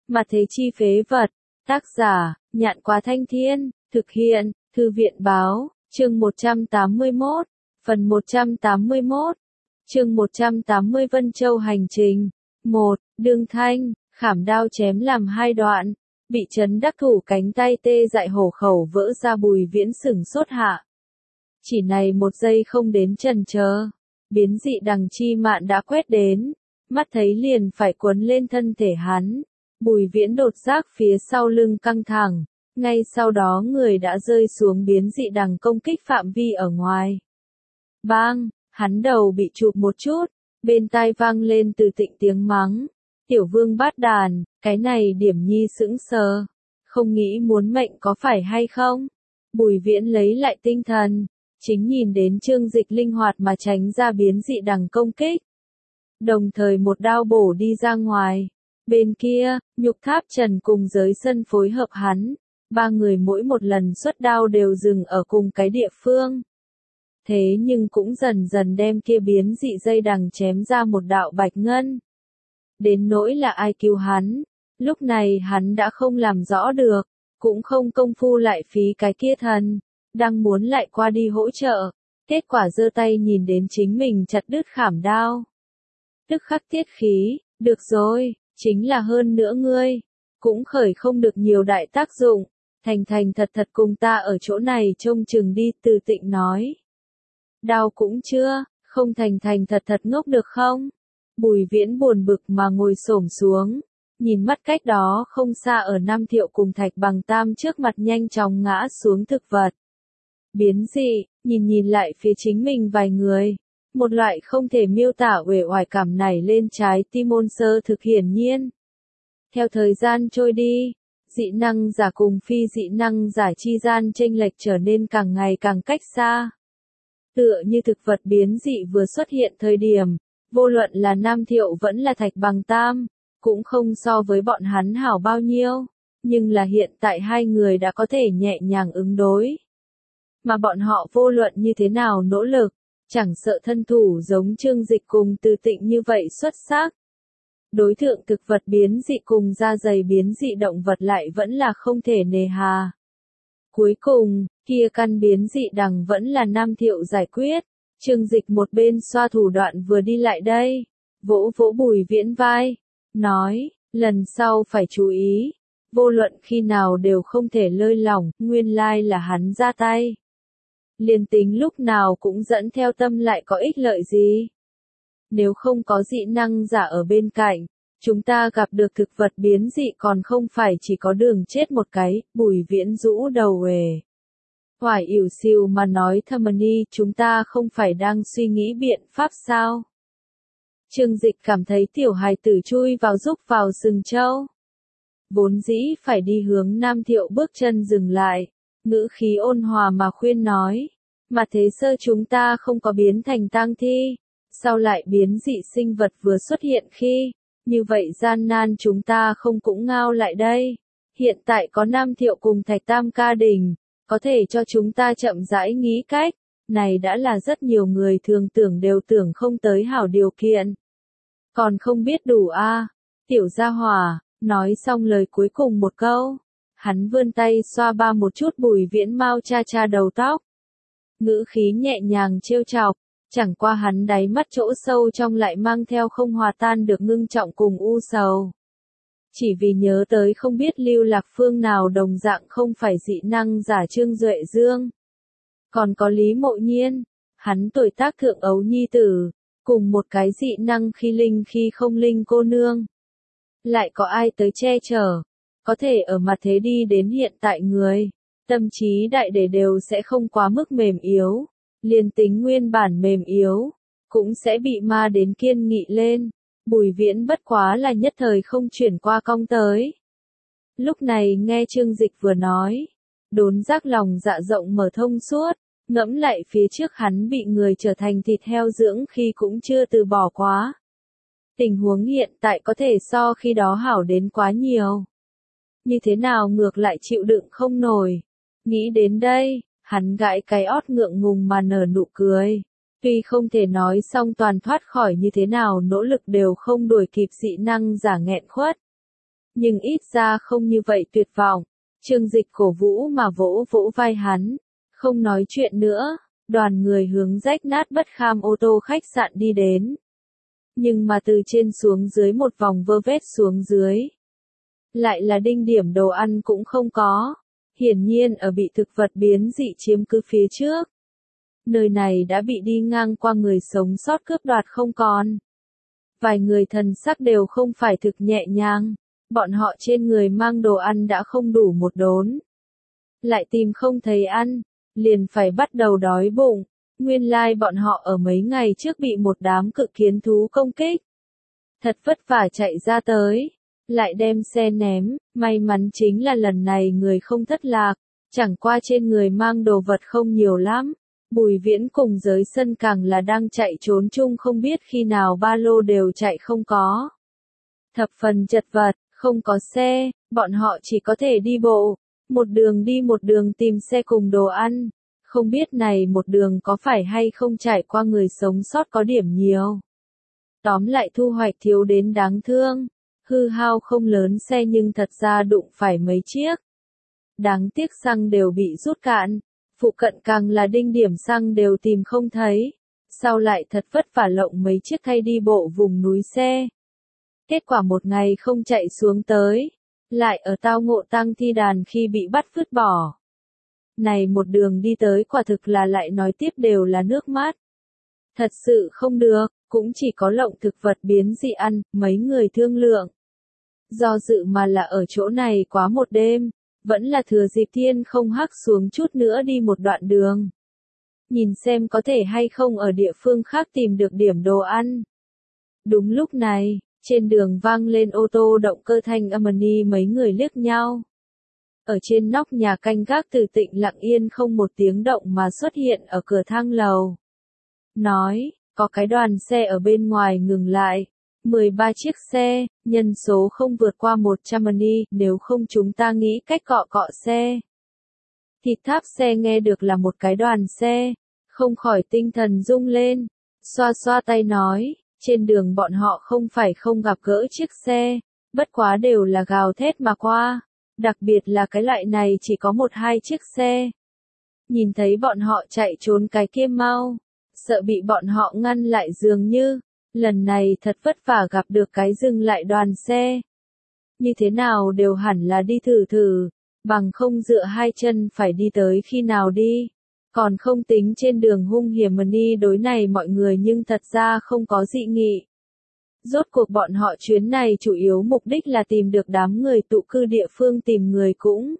Mà thế chi phế vật. Tác giả, Nhạn Quá Thanh Thiên, thực hiện, Thư viện Báo, chương 181, phần 181, chương 180 Vân Châu hành trình. 1. Đương Thanh, khảm đao chém làm hai đoạn, bị chấn đắc thủ cánh tay tê dại hổ khẩu vỡ ra. Bùi Viễn sửng sốt hạ. Chỉ này một giây không đến chần chờ, biến dị đằng chi mạn đã quét đến, mắt thấy liền phải cuốn lên thân thể hắn. Bùi Viễn đột giác phía sau lưng căng thẳng, ngay sau đó người đã rơi xuống biến dị đằng công kích phạm vi ở ngoài. Bang, hắn đầu bị chụp một chút, bên tai vang lên từ Tịnh tiếng mắng. Tiểu vương bát đàn, cái này Điểm Nhi sững sờ, không nghĩ muốn mệnh có phải hay không? Bùi Viễn lấy lại tinh thần, chính nhìn đến Trương Dịch linh hoạt mà tránh ra biến dị đằng công kích. Đồng thời một đao bổ đi ra ngoài. Bên kia, Nhục Tháp Trần cùng Giới Sân phối hợp hắn, ba người mỗi một lần xuất đao đều dừng ở cùng cái địa phương. Thế nhưng cũng dần dần đem kia biến dị dây đằng chém ra một đạo bạch ngân. Đến nỗi là ai cứu hắn, lúc này hắn đã không làm rõ được, cũng không công phu lại phí cái kia thần, đang muốn lại qua đi hỗ trợ, kết quả giơ tay nhìn đến chính mình chặt đứt khảm đao. Tức khắc tiết khí, được rồi, chính là hơn nữa ngươi, cũng khởi không được nhiều đại tác dụng, thành thành thật thật cùng ta ở chỗ này trông chừng đi. Từ Tịnh nói. Đao cũng chưa, không thành thành thật thật ngốc được không? Bùi Viễn buồn bực mà ngồi xổm xuống, nhìn mắt cách đó không xa ở Nam Thiệu cùng Thạch Bằng Tam trước mặt nhanh chóng ngã xuống thực vật. Biến dị, nhìn lại phía chính mình vài người, một loại không thể miêu tả uể oải cảm nảy lên trái tim ôn sơ thực hiển nhiên. Theo thời gian trôi đi, dị năng giả cùng phi dị năng giả chi gian chênh lệch trở nên càng ngày càng cách xa. Tựa như thực vật biến dị vừa xuất hiện thời điểm, vô luận là Nam Thiệu vẫn là Thạch Bằng Tam, cũng không so với bọn hắn hảo bao nhiêu, nhưng là hiện tại hai người đã có thể nhẹ nhàng ứng đối. Mà bọn họ vô luận như thế nào nỗ lực, chẳng sợ thân thủ giống Trương Dịch cùng Từ Tịnh như vậy xuất sắc. Đối tượng thực vật biến dị cùng da dày biến dị động vật lại vẫn là không thể nề hà. Cuối cùng, kia căn biến dị đằng vẫn là Nam Thiệu giải quyết. Trương Dịch một bên xoa thủ đoạn vừa đi lại đây, vỗ vỗ Bùi Viễn vai, nói, lần sau phải chú ý, vô luận khi nào đều không thể lơi lỏng, nguyên lai là hắn ra tay. Liền tính lúc nào cũng dẫn theo tâm lại có ích lợi gì. Nếu không có dị năng giả ở bên cạnh, chúng ta gặp được thực vật biến dị còn không phải chỉ có đường chết một cái. Bùi Viễn rũ đầu uể oải ỉu xìu mà nói, Thâm chúng ta không phải đang suy nghĩ biện pháp sao? Trương Dịch cảm thấy tiểu hài tử chui vào rúc vào sừng trâu. Vốn dĩ phải đi hướng Nam Thiệu bước chân dừng lại, ngữ khí ôn hòa mà khuyên nói, mà thế sơ chúng ta không có biến thành tang thi, sau lại biến dị sinh vật vừa xuất hiện khi, như vậy gian nan chúng ta không cũng ngao lại đây. Hiện tại có Nam Thiệu cùng Thạch Tam ca đình, có thể cho chúng ta chậm rãi nghĩ cách, này đã là rất nhiều người thường tưởng đều tưởng không tới hảo điều kiện. Còn không biết đủ a, tiểu gia hỏa, nói xong lời cuối cùng một câu, hắn vươn tay xoa ba một chút Bùi Viễn mau cha cha đầu tóc. Ngữ khí nhẹ nhàng trêu chọc, chẳng qua hắn đáy mắt chỗ sâu trong lại mang theo không hòa tan được ngưng trọng cùng u sầu. Chỉ vì nhớ tới không biết lưu lạc phương nào đồng dạng không phải dị năng giả Trương Duệ Dương. Còn có Lý Mộ Nhiên, hắn tuổi tác thượng ấu nhi tử, cùng một cái dị năng khi linh khi không linh cô nương. Lại có ai tới che chở, có thể ở mặt thế đi đến hiện tại người, tâm trí đại để đều sẽ không quá mức mềm yếu, liền tính nguyên bản mềm yếu, cũng sẽ bị ma đến kiên nghị lên. Bùi Viễn bất quá là nhất thời không chuyển qua cong tới. Lúc này nghe Trương Dịch vừa nói, đốn giác lòng dạ rộng mở thông suốt, ngẫm lại phía trước hắn bị người trở thành thịt heo dưỡng khi cũng chưa từ bỏ quá. Tình huống hiện tại có thể so khi đó hảo đến quá nhiều. Như thế nào ngược lại chịu đựng không nổi. Nghĩ đến đây, hắn gãi cái ót ngượng ngùng mà nở nụ cười. Tuy không thể nói xong toàn thoát khỏi như thế nào nỗ lực đều không đuổi kịp dị năng giả nghẹn khuất. Nhưng ít ra không như vậy tuyệt vọng. Trương Dịch cổ vũ mà vỗ vỗ vai hắn. Không nói chuyện nữa, đoàn người hướng rách nát bất kham ô tô khách sạn đi đến. Nhưng mà từ trên xuống dưới một vòng vơ vét xuống dưới. Lại là đinh điểm đồ ăn cũng không có. Hiển nhiên ở bị thực vật biến dị chiếm cứ phía trước. Nơi này đã bị đi ngang qua người sống sót cướp đoạt không còn. Vài người thần sắc đều không phải thực nhẹ nhàng. Bọn họ trên người mang đồ ăn đã không đủ một đốn. Lại tìm không thấy ăn, liền phải bắt đầu đói bụng. Nguyên lai bọn họ ở mấy ngày trước bị một đám cự kiến thú công kích. Thật vất vả chạy ra tới, lại đem xe ném, may mắn chính là lần này người không thất lạc, chẳng qua trên người mang đồ vật không nhiều lắm. Bùi Viễn cùng Giới Sân càng là đang chạy trốn chung không biết khi nào ba lô đều chạy không có. Thập phần chật vật, không có xe, bọn họ chỉ có thể đi bộ, một đường đi một đường tìm xe cùng đồ ăn. Không biết này một đường có phải hay không trải qua người sống sót có điểm nhiều. Tóm lại thu hoạch thiếu đến đáng thương, hư hao không lớn xe nhưng thật ra đụng phải mấy chiếc. Đáng tiếc xăng đều bị rút cạn, phụ cận càng là đinh điểm xăng đều tìm không thấy. Sau lại thật vất vả lộng mấy chiếc thay đi bộ vùng núi xe. Kết quả một ngày không chạy xuống tới, lại ở tao ngộ tang thi đàn khi bị bắt vứt bỏ. Này một đường đi tới quả thực là lại nói tiếp đều là nước mắt. Thật sự không được, cũng chỉ có lộng thực vật biến dị ăn, mấy người thương lượng. Do dự mà là ở chỗ này quá một đêm, vẫn là thừa dịp thiên không hắc xuống chút nữa đi một đoạn đường. Nhìn xem có thể hay không ở địa phương khác tìm được điểm đồ ăn. Đúng lúc này, trên đường vang lên ô tô động cơ thanh âm ni mấy người liếc nhau. Ở trên nóc nhà canh gác Từ Tịnh lặng yên không một tiếng động mà xuất hiện ở cửa thang lầu. Nói, có cái đoàn xe ở bên ngoài ngừng lại. 13 chiếc xe, nhân số không vượt qua 100 ni, nếu không chúng ta nghĩ cách cọ cọ xe. Thịt tháp xe nghe được là một cái đoàn xe, không khỏi tinh thần rung lên, xoa xoa tay nói, trên đường bọn họ không phải không gặp gỡ chiếc xe, bất quá đều là gào thét mà qua, đặc biệt là cái loại này chỉ có 1-2 chiếc xe. Nhìn thấy bọn họ chạy trốn cái kia mau, sợ bị bọn họ ngăn lại dường như, lần này thật vất vả gặp được cái dừng lại đoàn xe. Như thế nào đều hẳn là đi thử thử, bằng không dựa hai chân phải đi tới khi nào đi. Còn không tính trên đường hung hiểm mà đi đối này mọi người nhưng thật ra không có dị nghị. Rốt cuộc bọn họ chuyến này chủ yếu mục đích là tìm được đám người tụ cư địa phương tìm người cũng.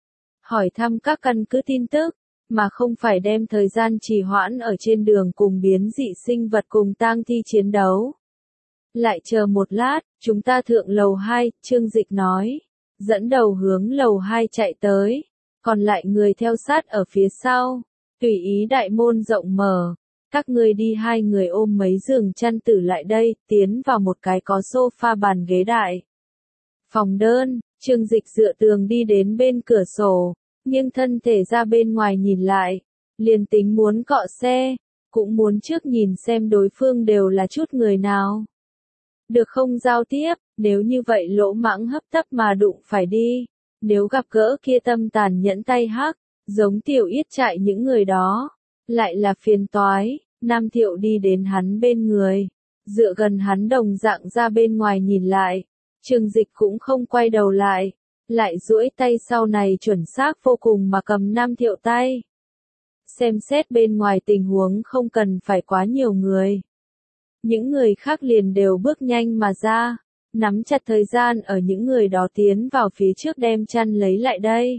Hỏi thăm các căn cứ tin tức, mà không phải đem thời gian trì hoãn ở trên đường cùng biến dị sinh vật cùng tang thi chiến đấu. Lại chờ một lát, chúng ta thượng lầu 2, Trương Dịch nói, dẫn đầu hướng lầu 2 chạy tới, còn lại người theo sát ở phía sau, tùy ý đại môn rộng mở, các ngươi đi, hai người ôm mấy giường chăn tử lại đây, tiến vào một cái có sofa bàn ghế đại. Phòng đơn, Trương Dịch dựa tường đi đến bên cửa sổ, nhưng thân thể ra bên ngoài nhìn lại, liền tính muốn cọ xe, cũng muốn trước nhìn xem đối phương đều là chút người nào. Được không giao tiếp, nếu như vậy lỗ mãng hấp tấp mà đụng phải đi, nếu gặp gỡ kia tâm tàn nhẫn tay hắc, giống Tiểu Yết Trại những người đó, lại là phiền toái. Nam Thiệu đi đến hắn bên người, dựa gần hắn đồng dạng ra bên ngoài nhìn lại, Trương Dịch cũng không quay đầu lại, lại duỗi tay sau này chuẩn xác vô cùng mà cầm Nam Thiệu tay. Xem xét bên ngoài tình huống không cần phải quá nhiều người. Những người khác liền đều bước nhanh mà ra, nắm chặt thời gian ở những người đó tiến vào phía trước đem chăn lấy lại đây.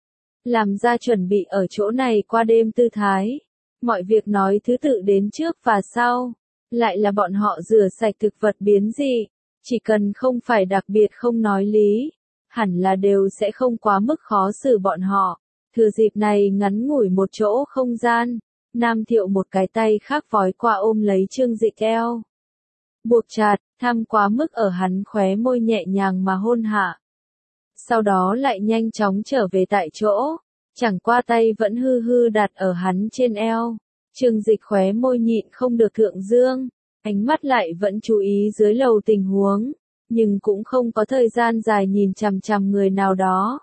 Làm ra chuẩn bị ở chỗ này qua đêm tư thái. Mọi việc nói thứ tự đến trước và sau, lại là bọn họ rửa sạch thực vật biến dị, chỉ cần không phải đặc biệt không nói lý, hẳn là đều sẽ không quá mức khó xử bọn họ. Thừa dịp này ngắn ngủi một chỗ không gian, Nam Thiệu một cái tay khác vói qua ôm lấy Trương Dịch eo. Buộc chặt, tham quá mức ở hắn khóe môi nhẹ nhàng mà hôn hạ. Sau đó lại nhanh chóng trở về tại chỗ. Chẳng qua tay vẫn hư hư đặt ở hắn trên eo. Trương Dịch khóe môi nhịn không được thượng dương, ánh mắt lại vẫn chú ý dưới lầu tình huống. nhưng cũng không có thời gian dài nhìn chằm chằm người nào đó.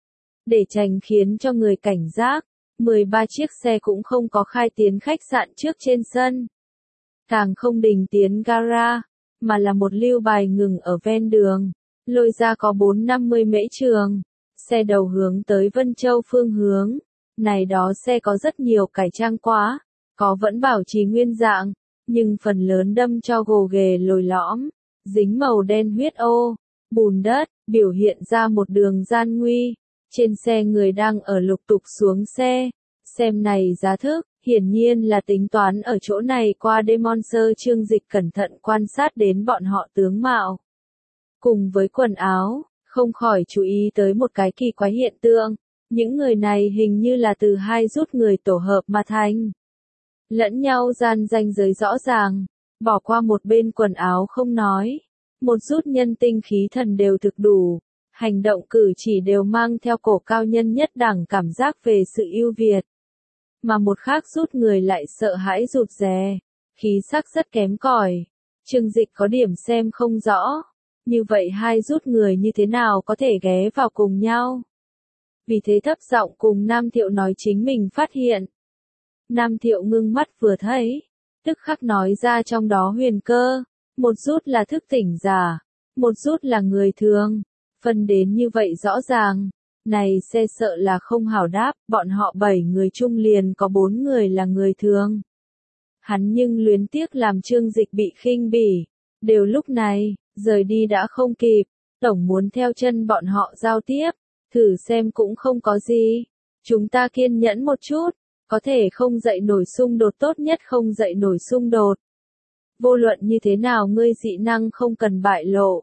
Để tránh khiến cho người cảnh giác, 13 chiếc xe cũng không có khai tiến khách sạn trước trên sân. Càng không đình tiến gara, mà là một lưu bài ngừng ở ven đường, lôi ra có 450 mễ trường. Xe đầu hướng tới Vân Châu phương hướng. Này đó xe có rất nhiều cải trang quá, có vẫn bảo trì nguyên dạng, nhưng phần lớn đâm cho gồ ghề lồi lõm, dính màu đen huyết ô, bùn đất, biểu hiện ra một đường gian nguy. Trên xe người đang ở lục tục xuống xe, xem này giá thức, hiển nhiên là tính toán ở chỗ này qua đêm. Chương Dịch cẩn thận quan sát đến bọn họ tướng mạo. Cùng với quần áo, không khỏi chú ý tới một cái kỳ quái hiện tượng, những người này hình như là từ hai rút người tổ hợp mà thành. Lẫn nhau gian ranh giới rõ ràng, bỏ qua một bên quần áo không nói, một rút nhân tinh khí thần đều thực đủ, hành động cử chỉ đều mang theo cổ cao nhân nhất đẳng cảm giác về sự ưu việt. Mà một khác rút người lại sợ hãi rụt rè, khí sắc rất kém cỏi. Chương Dịch có điểm xem không rõ, như vậy hai rút người như thế nào có thể ghé vào cùng nhau. Vì thế thấp giọng cùng Nam Thiệu nói chính mình phát hiện. Nam Thiệu ngưng mắt vừa thấy, tức khắc nói ra trong đó huyền cơ, một rút là thức tỉnh giả, một rút là người thường, phân đến như vậy rõ ràng. Này xe sợ là không hảo đáp, bọn họ 7 người chung liền có 4 người là người thường. Hắn nhưng luyến tiếc làm Chương Dịch bị khinh bỉ, đều lúc này, rời đi đã không kịp, tổng muốn theo chân bọn họ giao tiếp, thử xem cũng không có gì. Chúng ta kiên nhẫn một chút, có thể không dậy nổi xung đột tốt nhất không dậy nổi xung đột. Vô luận như thế nào ngươi dị năng không cần bại lộ.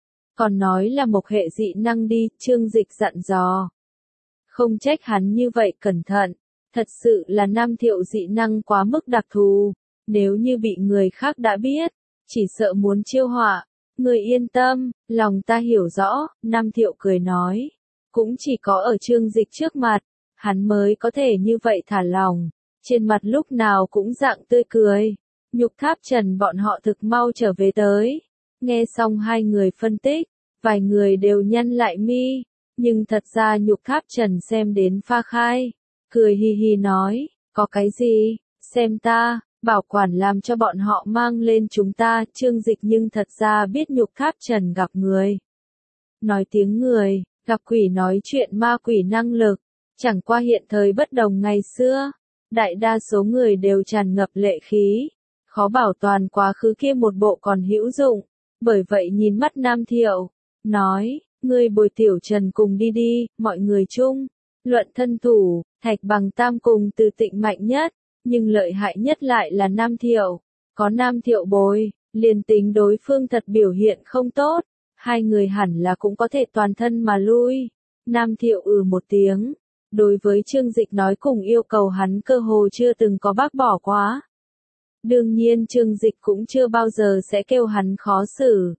Còn nói là một hệ dị năng đi, Chương Dịch dặn dò. Không trách hắn như vậy cẩn thận, thật sự là Nam Thiệu dị năng quá mức đặc thù, nếu như bị người khác đã biết, chỉ sợ muốn chiêu họa. Người yên tâm, lòng ta hiểu rõ, Nam Thiệu cười nói. Cũng chỉ có ở Chương Dịch trước mặt, hắn mới có thể như vậy thả lòng, trên mặt lúc nào cũng dạng tươi cười. Nhục Tháp Trần bọn họ thực mau trở về tới. Nghe xong hai người phân tích, vài người đều nhăn lại mi, nhưng thật ra Nhục Tháp Trần xem đến pha khai, cười hi hi nói, có cái gì, xem ta, bảo quản làm cho bọn họ mang lên chúng ta. Chương Dịch nhưng thật ra biết Nhục Tháp Trần gặp người. Nói tiếng người, gặp quỷ nói chuyện ma quỷ năng lực, chẳng qua hiện thời bất đồng ngày xưa, đại đa số người đều tràn ngập lệ khí, khó bảo toàn quá khứ kia một bộ còn hữu dụng. Bởi vậy nhìn mắt Nam Thiệu, nói, ngươi bồi Tiểu Trần cùng đi đi, mọi người chung, luận thân thủ, Thạch Bằng Tam cùng Từ Tịnh mạnh nhất, nhưng lợi hại nhất lại là Nam Thiệu. Có Nam Thiệu bồi, liền tính đối phương thật biểu hiện không tốt, hai người hẳn là cũng có thể toàn thân mà lui. Nam Thiệu một tiếng, đối với Chương Dịch nói cùng yêu cầu hắn cơ hồ chưa từng có bác bỏ quá. Đương nhiên Chương Dịch cũng chưa bao giờ sẽ kêu hắn khó xử.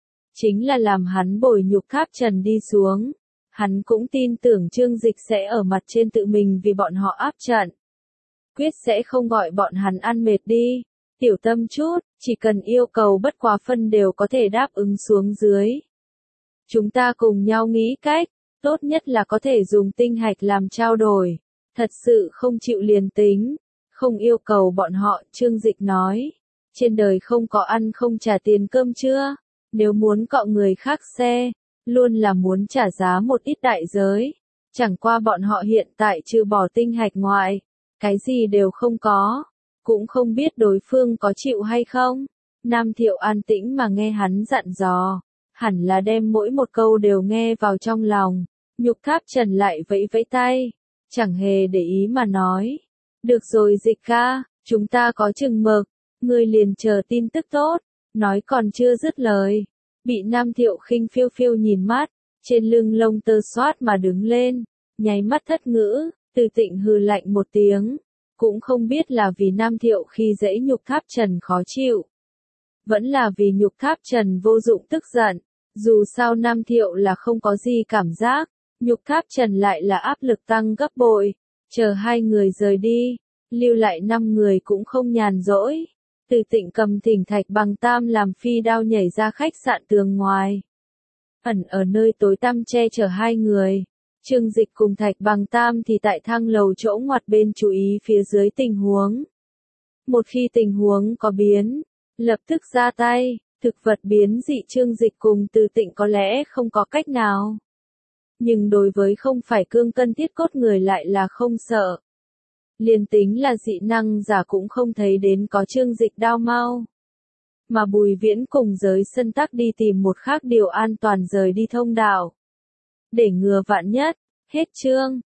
Chính là làm hắn bồi Nhục Tháp Trần đi xuống. Hắn cũng tin tưởng Chương Dịch sẽ ở mặt trên tự mình vì bọn họ áp trận. Quyết sẽ không gọi bọn hắn ăn mệt đi. Tiểu tâm chút, chỉ cần yêu cầu bất quá phân đều có thể đáp ứng xuống dưới. Chúng ta cùng nhau nghĩ cách, tốt nhất là có thể dùng tinh hạch làm trao đổi. Thật sự không chịu liền tính. Không yêu cầu bọn họ, Chương Dịch nói. Trên đời không có ăn không trả tiền cơm chưa? Nếu muốn cọ người khác xe, luôn là muốn trả giá một ít đại giới. Chẳng qua bọn họ hiện tại trừ bỏ tinh hạch ngoại, cái gì đều không có. Cũng không biết đối phương có chịu hay không. Nam Thiệu an tĩnh mà nghe hắn dặn dò. Hẳn là đem mỗi một câu đều nghe vào trong lòng. Nhục Tháp Trần lại vẫy vẫy tay. Chẳng hề để ý mà nói. Được rồi Dịch ca, chúng ta có chừng mực, ngươi liền chờ tin tức tốt, nói còn chưa dứt lời. Bị Nam Thiệu khinh phiêu phiêu nhìn mắt, trên lưng lông tơ xoát mà đứng lên, nháy mắt thất ngữ, Từ Tịnh hừ lạnh một tiếng, cũng không biết là vì Nam Thiệu khi dễ Nhục Tháp Trần khó chịu. Vẫn là vì Nhục Tháp Trần vô dụng tức giận, dù sao Nam Thiệu là không có gì cảm giác, Nhục Tháp Trần lại là áp lực tăng gấp bội. Chờ hai người rời đi, lưu lại 5 người cũng không nhàn rỗi. Từ Tịnh cầm thỉnh Thạch Bằng Tam làm phi đao nhảy ra khách sạn tường ngoài. Ẩn ở nơi tối tăm che chở hai người. Trương Dịch cùng Thạch Bằng Tam thì tại thang lầu chỗ ngoặt bên chú ý phía dưới tình huống. Một khi tình huống có biến, lập tức ra tay. Thực vật biến dị Trương Dịch cùng Từ Tịnh có lẽ không có cách nào. Nhưng đối với không phải cương cân thiết cốt người lại là không sợ. Liền tính là dị năng giả cũng không thấy đến có Trương Dịch đao mau. Mà Bùi Viễn cùng giới sân tắc đi tìm một khác điều an toàn rời đi thông đạo. Để ngừa vạn nhất, hết chương.